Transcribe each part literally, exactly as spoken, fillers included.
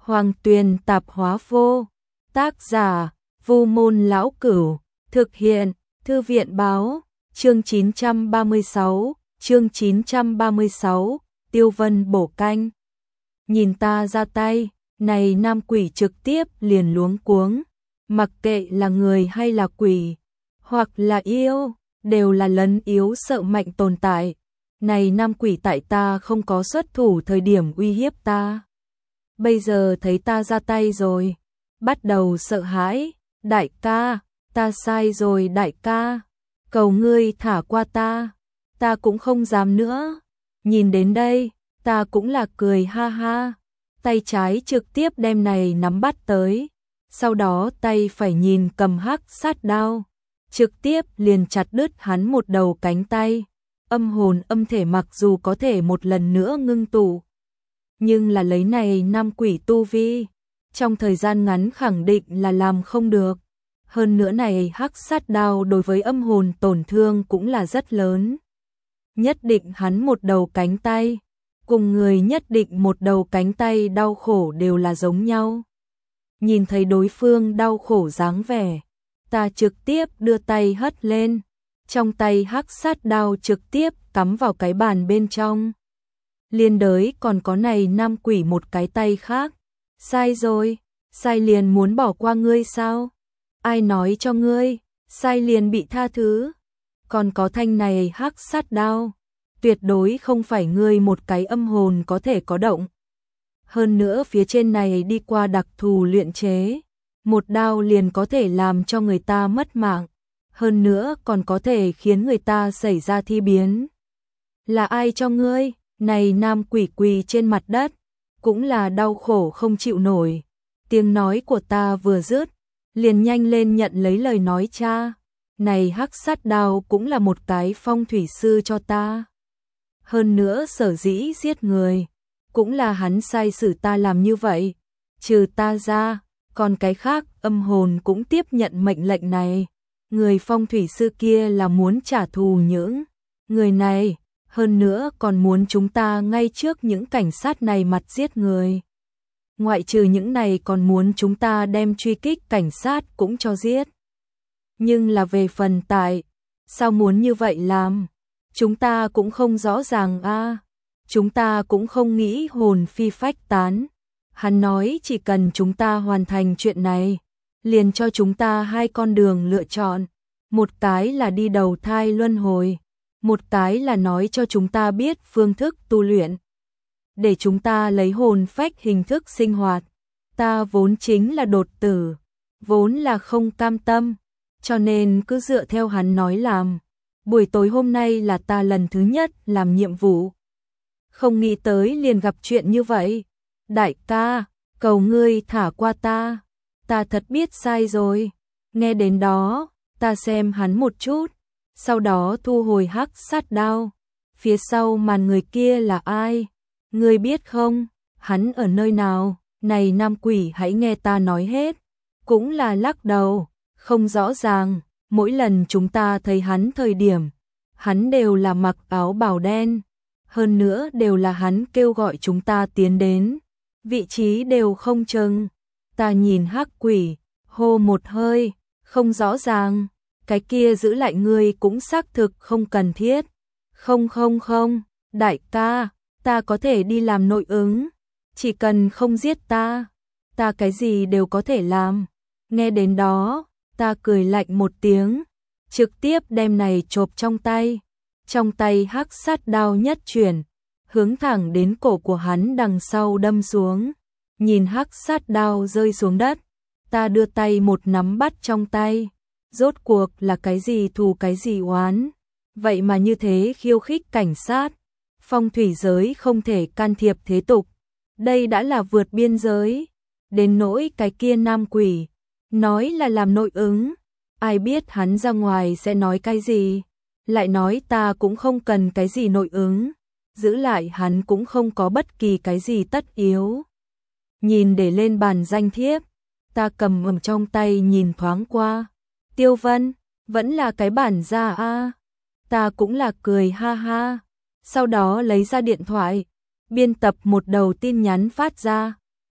Hoàng Tuyền tạp hóa vô. Tác giả, Vu Môn Lão Cửu. Thực hiện, Thư viện Báo. Chương chín trăm ba mươi sáu, chương chín trăm ba mươi sáu, Tiêu Vân bổ canh. Nhìn ta ra tay, này nam quỷ trực tiếp liền luống cuống. Mặc kệ là người hay là quỷ, hoặc là yêu, đều là lấn yếu sợ mạnh tồn tại. Này nam quỷ tại ta không có xuất thủ thời điểm uy hiếp ta. Bây giờ thấy ta ra tay rồi, bắt đầu sợ hãi. Đại ca, ta sai rồi đại ca, cầu ngươi thả qua ta, ta cũng không dám nữa. Nhìn đến đây, ta cũng là cười ha ha, tay trái trực tiếp đem này nắm bắt tới, sau đó tay phải nhìn cầm hắc sát đao, trực tiếp liền chặt đứt hắn một đầu cánh tay. Âm hồn âm thể mặc dù có thể một lần nữa ngưng tụ, nhưng là lấy này năm quỷ tu vi, trong thời gian ngắn khẳng định là làm không được. Hơn nữa này hắc sát đao đối với âm hồn tổn thương cũng là rất lớn. Nhất định hắn một đầu cánh tay, cùng người nhất định một đầu cánh tay đau khổ đều là giống nhau. Nhìn thấy đối phương đau khổ dáng vẻ, ta trực tiếp đưa tay hất lên, trong tay hắc sát đao trực tiếp cắm vào cái bàn bên trong. Liên đới còn có này nam quỷ một cái tay khác. Sai rồi, sai liền muốn bỏ qua ngươi sao? Ai nói cho ngươi, sai liền bị tha thứ. Còn có thanh này hắc sát đao, tuyệt đối không phải ngươi một cái âm hồn có thể có động. Hơn nữa phía trên này đi qua đặc thù luyện chế, một đao liền có thể làm cho người ta mất mạng. Hơn nữa còn có thể khiến người ta xảy ra thi biến. Là ai cho ngươi? Này nam quỷ quỳ trên mặt đất, cũng là đau khổ không chịu nổi. Tiếng nói của ta vừa dứt, liền nhanh lên nhận lấy lời nói cha. Này hắc sát đao cũng là một cái phong thủy sư cho ta. Hơn nữa sở dĩ giết người, cũng là hắn sai xử ta làm như vậy. Trừ ta ra, còn cái khác âm hồn cũng tiếp nhận mệnh lệnh này. Người phong thủy sư kia là muốn trả thù những người này, hơn nữa còn muốn chúng ta ngay trước những cảnh sát này mặt giết người. Ngoại trừ những này còn muốn chúng ta đem truy kích cảnh sát cũng cho giết. Nhưng là về phần tại, sao muốn như vậy làm? Chúng ta cũng không rõ ràng a. À. Chúng ta cũng không nghĩ hồn phi phách tán. Hắn nói chỉ cần chúng ta hoàn thành chuyện này, liền cho chúng ta hai con đường lựa chọn. Một cái là đi đầu thai luân hồi, một cái là nói cho chúng ta biết phương thức tu luyện, để chúng ta lấy hồn phách hình thức sinh hoạt. Ta vốn chính là đột tử, vốn là không cam tâm, cho nên cứ dựa theo hắn nói làm. Buổi tối hôm nay là ta lần thứ nhất làm nhiệm vụ, không nghĩ tới liền gặp chuyện như vậy. Đại ca, cầu ngươi thả qua ta, ta thật biết sai rồi. Nghe đến đó, ta xem hắn một chút, sau đó thu hồi hắc sát đao. Phía sau màn người kia là ai? Ngươi biết không? Hắn ở nơi nào? Này nam quỷ hãy nghe ta nói hết. Cũng là lắc đầu, không rõ ràng. Mỗi lần chúng ta thấy hắn thời điểm, hắn đều là mặc áo bào đen. Hơn nữa đều là hắn kêu gọi chúng ta tiến đến. Vị trí đều không chừng. Ta nhìn hắc quỷ, hô một hơi, không rõ ràng. Cái kia giữ lại ngươi cũng xác thực không cần thiết. Không không không, đại ca, ta có thể đi làm nội ứng. Chỉ cần không giết ta, ta cái gì đều có thể làm. Nghe đến đó, ta cười lạnh một tiếng, trực tiếp đem này chộp trong tay. Trong tay hắc sát đao nhất chuyển, hướng thẳng đến cổ của hắn đằng sau đâm xuống. Nhìn hắc sát đao rơi xuống đất, ta đưa tay một nắm bắt trong tay. Rốt cuộc là cái gì thù cái gì oán, vậy mà như thế khiêu khích cảnh sát. Phong thủy giới không thể can thiệp thế tục, đây đã là vượt biên giới. Đến nỗi cái kia nam quỷ, nói là làm nội ứng, ai biết hắn ra ngoài sẽ nói cái gì. Lại nói ta cũng không cần cái gì nội ứng, giữ lại hắn cũng không có bất kỳ cái gì tất yếu. Nhìn để lên bàn danh thiếp, ta cầm ở trong tay nhìn thoáng qua. Tiêu Vân, vẫn là cái bản ra a. À. Ta cũng là cười ha ha. Sau đó lấy ra điện thoại, biên tập một đầu tin nhắn phát ra.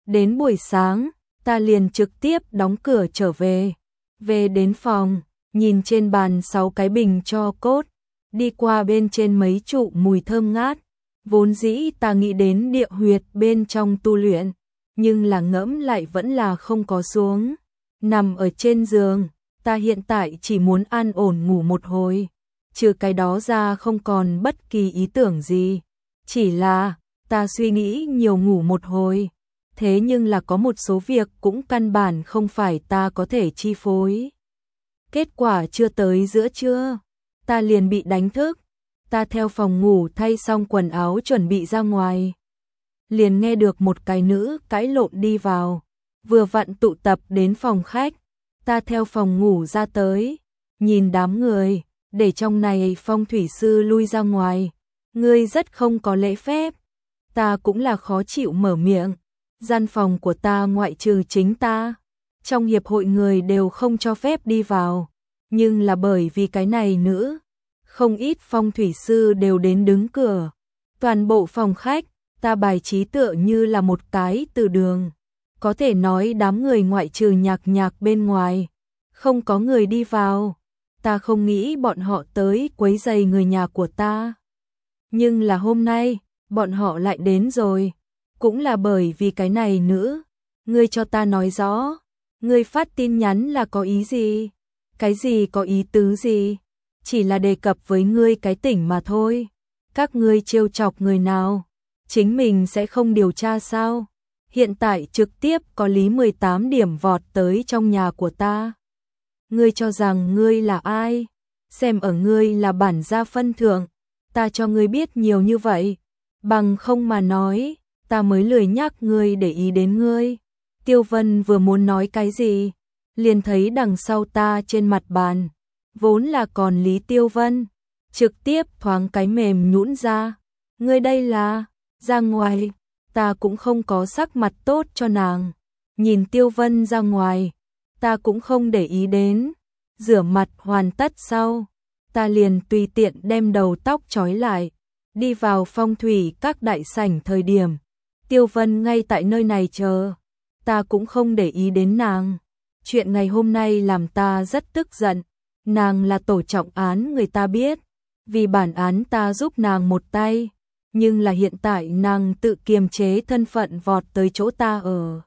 Đến buổi sáng, ta liền trực tiếp đóng cửa trở về. Về đến phòng, nhìn trên bàn sáu cái bình tro cốt, đi qua bên trên mấy trụ mùi thơm ngát. Vốn dĩ ta nghĩ đến địa huyệt bên trong tu luyện, nhưng là ngẫm lại vẫn là không có xuống. Nằm ở trên giường, ta hiện tại chỉ muốn an ổn ngủ một hồi. Trừ cái đó ra không còn bất kỳ ý tưởng gì. Chỉ là, ta suy nghĩ nhiều ngủ một hồi. Thế nhưng là có một số việc cũng căn bản không phải ta có thể chi phối. Kết quả chưa tới giữa trưa, ta liền bị đánh thức. Ta theo phòng ngủ thay xong quần áo chuẩn bị ra ngoài. Liền nghe được một cái nữ cãi lộn đi vào. Vừa vặn tụ tập đến phòng khách. Ta theo phòng ngủ ra tới. Nhìn đám người, để trong này phong thủy sư lui ra ngoài. Ngươi rất không có lễ phép. Ta cũng là khó chịu mở miệng. Gian phòng của ta ngoại trừ chính ta. Trong hiệp hội người đều không cho phép đi vào. Nhưng là bởi vì cái này nữ. Không ít phong thủy sư đều đến đứng cửa. Toàn bộ phòng khách, ta bài trí tựa như là một cái từ đường. Có thể nói đám người ngoại trừ nhạc nhạc bên ngoài. Không có người đi vào. Ta không nghĩ bọn họ tới quấy rầy người nhà của ta. Nhưng là hôm nay, bọn họ lại đến rồi. Cũng là bởi vì cái này nữ. Ngươi cho ta nói rõ. Ngươi phát tin nhắn là có ý gì? Cái gì có ý tứ gì? Chỉ là đề cập với ngươi cái tỉnh mà thôi. Các ngươi trêu chọc người nào? Chính mình sẽ không điều tra sao? Hiện tại trực tiếp có lý mười tám điểm vọt tới trong nhà của ta. Ngươi cho rằng ngươi là ai? Xem ở ngươi là bản gia phân thượng. Ta cho ngươi biết nhiều như vậy. Bằng không mà nói, ta mới lười nhắc ngươi để ý đến ngươi. Tiêu Vân vừa muốn nói cái gì? Liền thấy đằng sau ta trên mặt bàn. Vốn là còn Lý Tiêu Vân. Trực tiếp thoáng cái mềm nhũn ra. Ngươi đây là... Ra ngoài. Ta cũng không có sắc mặt tốt cho nàng. Nhìn Tiêu Vân ra ngoài. Ta cũng không để ý đến. Rửa mặt hoàn tất sau. Ta liền tùy tiện đem đầu tóc trói lại. Đi vào phong thủy các đại sảnh thời điểm. Tiêu Vân ngay tại nơi này chờ. Ta cũng không để ý đến nàng. Chuyện ngày hôm nay làm ta rất tức giận. Nàng là tổ trọng án người ta biết. Vì bản án ta giúp nàng một tay. Nhưng là hiện tại nàng tự kiềm chế thân phận vọt tới chỗ ta ở.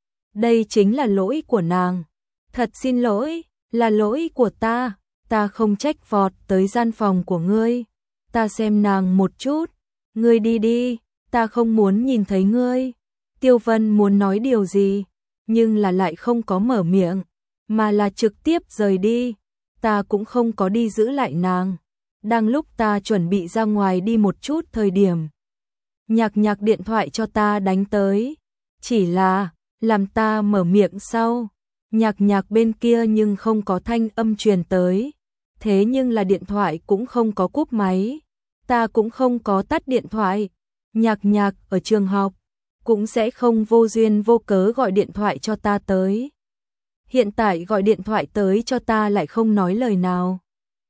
Đây chính là lỗi của nàng. Thật xin lỗi, là lỗi của ta. Ta không trách vọt tới gian phòng của ngươi. Ta xem nàng một chút. Ngươi đi đi, ta không muốn nhìn thấy ngươi. Tiêu Vân muốn nói điều gì, nhưng là lại không có mở miệng, mà là trực tiếp rời đi. Ta cũng không có đi giữ lại nàng. Đang lúc ta chuẩn bị ra ngoài đi một chút thời điểm. Nhạc nhạc điện thoại cho ta đánh tới. Chỉ là, làm ta mở miệng sau. Nhạc nhạc bên kia nhưng không có thanh âm truyền tới. Thế nhưng là điện thoại cũng không có cúp máy. Ta cũng không có tắt điện thoại. Nhạc nhạc ở trường học. Cũng sẽ không vô duyên vô cớ gọi điện thoại cho ta tới. Hiện tại gọi điện thoại tới cho ta lại không nói lời nào.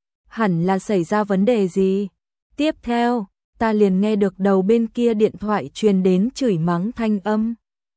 Hẳn là xảy ra vấn đề gì. Tiếp theo, ta liền nghe được đầu bên kia điện thoại truyền đến chửi mắng thanh âm.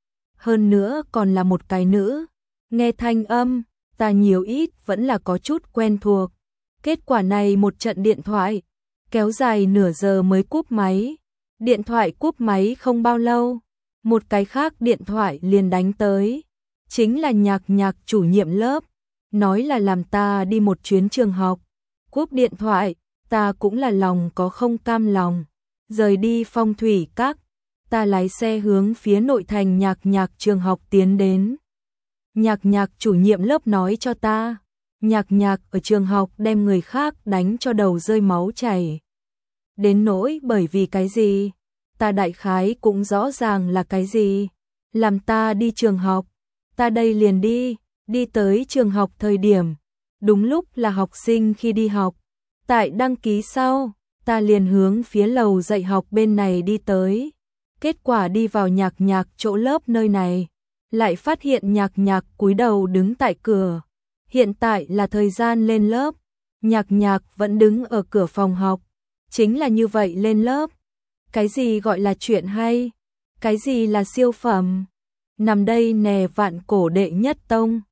Hơn nữa còn là một cái nữ. Nghe thanh âm, ta nhiều ít vẫn là có chút quen thuộc. Kết quả này một trận điện thoại, kéo dài nửa giờ mới cúp máy. Điện thoại cúp máy không bao lâu, một cái khác điện thoại liền đánh tới. Chính là nhạc nhạc chủ nhiệm lớp, nói là làm ta đi một chuyến trường học. Cúp điện thoại, ta cũng là lòng có không cam lòng. Rời đi phong thủy các, ta lái xe hướng phía nội thành nhạc nhạc trường học tiến đến. Nhạc nhạc chủ nhiệm lớp nói cho ta, nhạc nhạc ở trường học đem người khác đánh cho đầu rơi máu chảy. Đến nỗi bởi vì cái gì, ta đại khái cũng rõ ràng là cái gì. Làm ta đi trường học, ta đây liền đi, đi tới trường học thời điểm. Đúng lúc là học sinh khi đi học. Tại đăng ký sau, ta liền hướng phía lầu dạy học bên này đi tới. Kết quả đi vào nhạc nhạc chỗ lớp nơi này. Lại phát hiện nhạc nhạc cúi đầu đứng tại cửa. Hiện tại là thời gian lên lớp. Nhạc nhạc vẫn đứng ở cửa phòng học. Chính là như vậy lên lớp. Cái gì gọi là chuyện hay? Cái gì là siêu phẩm? nằm đây nè vạn cổ đệ nhất tông.